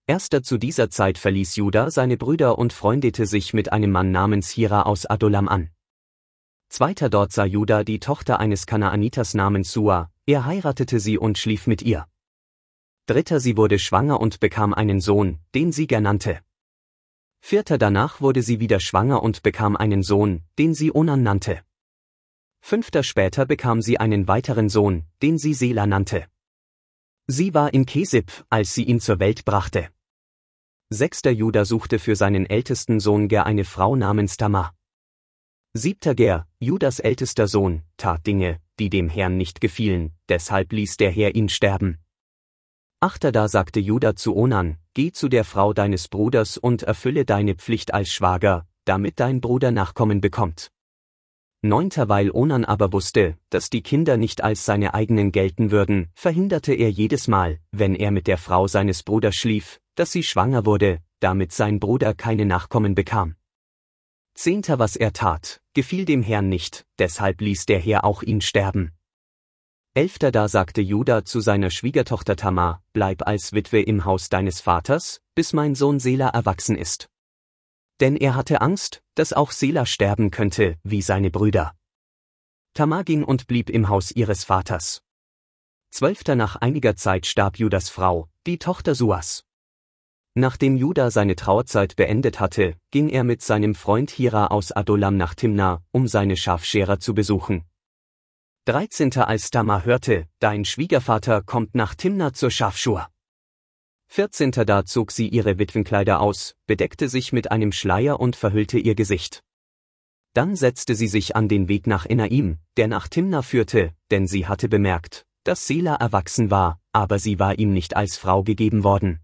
Erster zu dieser Zeit verließ Juda seine Brüder und freundete sich mit einem Mann namens Hira aus Adullam an. Zweiter dort sah Juda die Tochter eines Kanaaniters namens Sua, er heiratete sie und schlief mit ihr. Dritter sie wurde schwanger und bekam einen Sohn, den sie Ger nannte. Vierter danach wurde sie wieder schwanger und bekam einen Sohn, den sie Onan nannte. Fünfter später bekam sie einen weiteren Sohn, den sie Sela nannte. Sie war in Kesib, als sie ihn zur Welt brachte. Sechster Juda suchte für seinen ältesten Sohn Ger eine Frau namens Tamar. Siebter Ger, Judas ältester Sohn, tat Dinge, die dem Herrn nicht gefielen, deshalb ließ der Herr ihn sterben. Achter da sagte Juda zu Onan, geh zu der Frau deines Bruders und erfülle deine Pflicht als Schwager, damit dein Bruder Nachkommen bekommt. Neunter weil Onan aber wusste, dass die Kinder nicht als seine eigenen gelten würden, verhinderte er jedes Mal, wenn er mit der Frau seines Bruders schlief, dass sie schwanger wurde, damit sein Bruder keine Nachkommen bekam. Zehnter was er tat, gefiel dem Herrn nicht, deshalb ließ der Herr auch ihn sterben. Elfter da sagte Juda zu seiner Schwiegertochter Tamar, bleib als Witwe im Haus deines Vaters, bis mein Sohn Sela erwachsen ist. Denn er hatte Angst, dass auch Sela sterben könnte, wie seine Brüder. Tamar ging und blieb im Haus ihres Vaters. Zwölfter nach einiger Zeit starb Judas Frau, die Tochter Suas. Nachdem Juda seine Trauerzeit beendet hatte, ging er mit seinem Freund Hira aus Adullam nach Timna, um seine Schafscherer zu besuchen. 13. als Tamar hörte, dein Schwiegervater kommt nach Timna zur Schafschur. 14. da zog sie ihre Witwenkleider aus, bedeckte sich mit einem Schleier und verhüllte ihr Gesicht. Dann setzte sie sich an den Weg nach Enaim, der nach Timna führte, denn sie hatte bemerkt, dass Sela erwachsen war, aber sie war ihm nicht als Frau gegeben worden.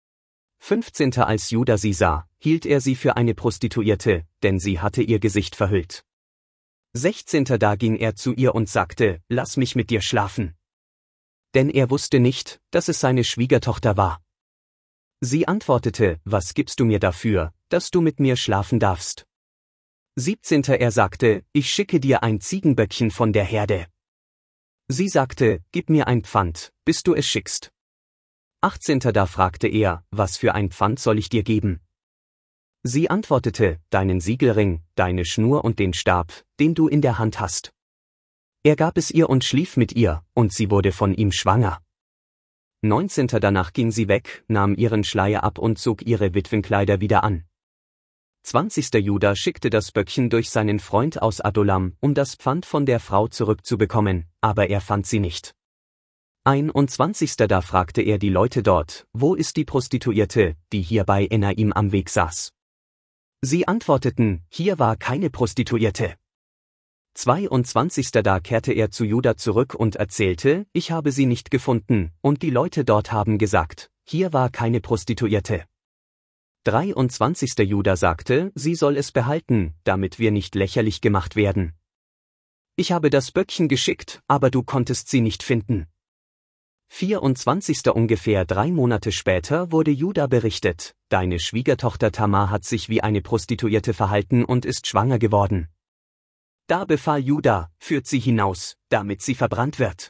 15. als Juda sie sah, hielt er sie für eine Prostituierte, denn sie hatte ihr Gesicht verhüllt. 16. da ging er zu ihr und sagte, lass mich mit dir schlafen. Denn er wusste nicht, dass es seine Schwiegertochter war. Sie antwortete, was gibst du mir dafür, dass du mit mir schlafen darfst? 17. er sagte, ich schicke dir ein Ziegenböckchen von der Herde. Sie sagte, gib mir ein Pfand, bis du es schickst. 18. da fragte er, was für ein Pfand soll ich dir geben? Sie antwortete, deinen Siegelring, deine Schnur und den Stab, den du in der Hand hast. Er gab es ihr und schlief mit ihr, und sie wurde von ihm schwanger. 19. danach ging sie weg, nahm ihren Schleier ab und zog ihre Witwenkleider wieder an. 20. Juda schickte das Böckchen durch seinen Freund aus Adullam, um das Pfand von der Frau zurückzubekommen, aber er fand sie nicht. 21. da fragte er die Leute dort, wo ist die Prostituierte, die hier bei Enaim am Weg saß? Sie antworteten, hier war keine Prostituierte. 22. da kehrte er zu Juda zurück und erzählte, ich habe sie nicht gefunden, und die Leute dort haben gesagt, hier war keine Prostituierte. 23. Juda sagte, sie soll es behalten, damit wir nicht lächerlich gemacht werden. Ich habe das Böckchen geschickt, aber du konntest sie nicht finden. 24. ungefähr 3 Monate später wurde Juda berichtet, deine Schwiegertochter Tamar hat sich wie eine Prostituierte verhalten und ist schwanger geworden. Da befahl Juda, führt sie hinaus, damit sie verbrannt wird.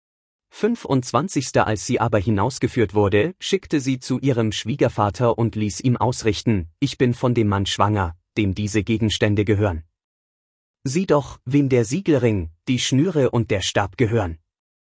25. als sie aber hinausgeführt wurde, schickte sie zu ihrem Schwiegervater und ließ ihm ausrichten, ich bin von dem Mann schwanger, dem diese Gegenstände gehören. Sieh doch, wem der Siegelring, die Schnüre und der Stab gehören.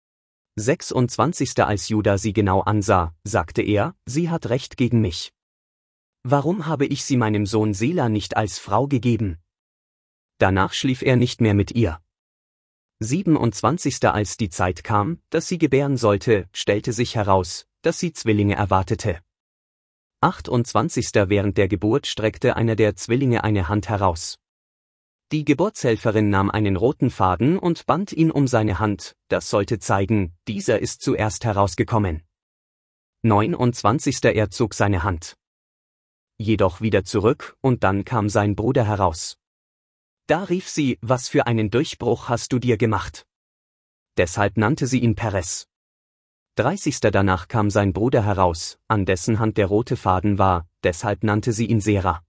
26. als Juda sie genau ansah, sagte er, sie hat Recht gegen mich. Warum habe ich sie meinem Sohn Sela nicht als Frau gegeben? Danach schlief er nicht mehr mit ihr. 27. als die Zeit kam, dass sie gebären sollte, stellte sich heraus, dass sie Zwillinge erwartete. 28. während der Geburt streckte einer der Zwillinge eine Hand heraus. Die Geburtshelferin nahm einen roten Faden und band ihn um seine Hand, das sollte zeigen, dieser ist zuerst herausgekommen. 29. er zog seine Hand jedoch wieder zurück, und dann kam sein Bruder heraus. Da rief sie, was für einen Durchbruch hast du dir gemacht? Deshalb nannte sie ihn Peres. 30. danach kam sein Bruder heraus, an dessen Hand der rote Faden war, deshalb nannte sie ihn Sera.